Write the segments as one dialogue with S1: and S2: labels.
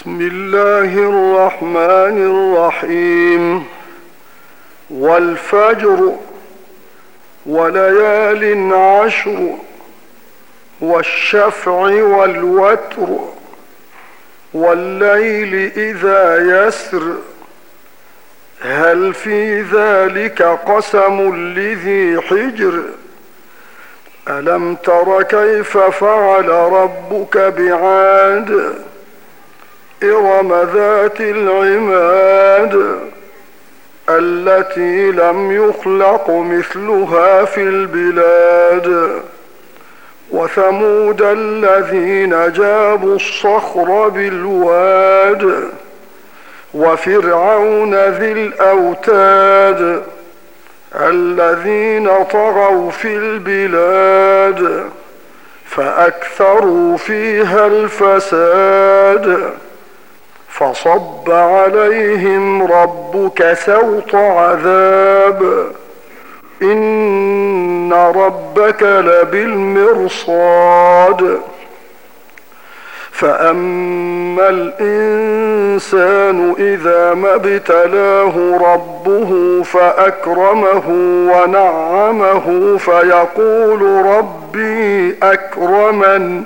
S1: بسم الله الرحمن الرحيم. والفجر وليال عشر والشفع والوتر والليل إذا يسر هل في ذلك قسم لذي حجر ألم تر كيف فعل ربك بعاد إرم ذات العماد التي لم يخلق مثلها في البلاد وثمود الذين جابوا الصخر بالواد وفرعون ذي الأوتاد الذين طغوا في البلاد فأكثروا فيها الفساد فصب عليهم ربك سوط عذاب إن ربك لبالمرصاد فأما الإنسان إذا ما ابتلاه ربه فأكرمه ونعمه فيقول ربي أكرمن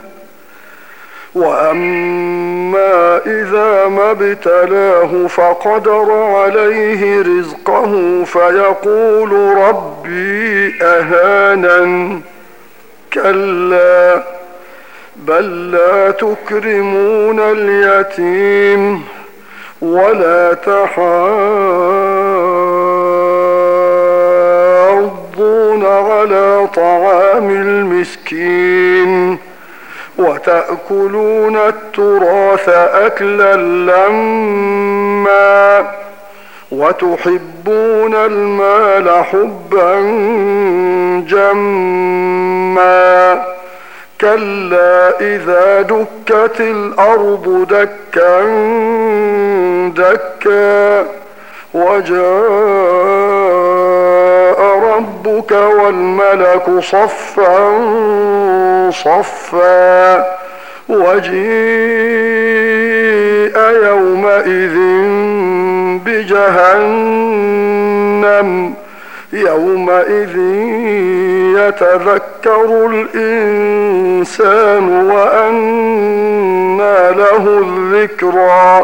S1: وأما إذا ما ابتلاه فقدر عليه رزقه فيقول ربي أهانن كلا بل لا تكرمون اليتيم ولا تحاضون على طعام المسكين وتأكلون التراث أكلا لما وتحبون المال حبا جما كلا إذا دكت الأرض دكا دكا وجاء ربك والملك صفا صفا وجيء يومئذ بجهنم يومئذ يتذكر الإنسان وأنى له الذكرى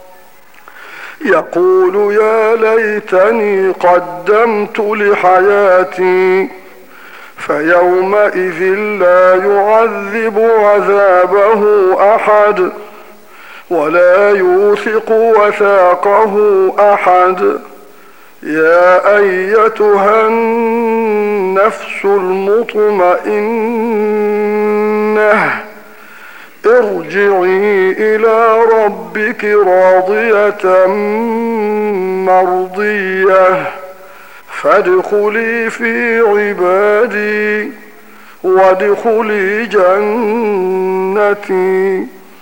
S1: يقول يا ليتني قدمت لحياتي فيومئذ لا يعذب عذابه أحد ولا يوثق وثاقه أحد يا أيتها النفس المطمئنة ارجعي إلى ربك راضية مرضية فادخلي في عبادي وادخلي جنتي.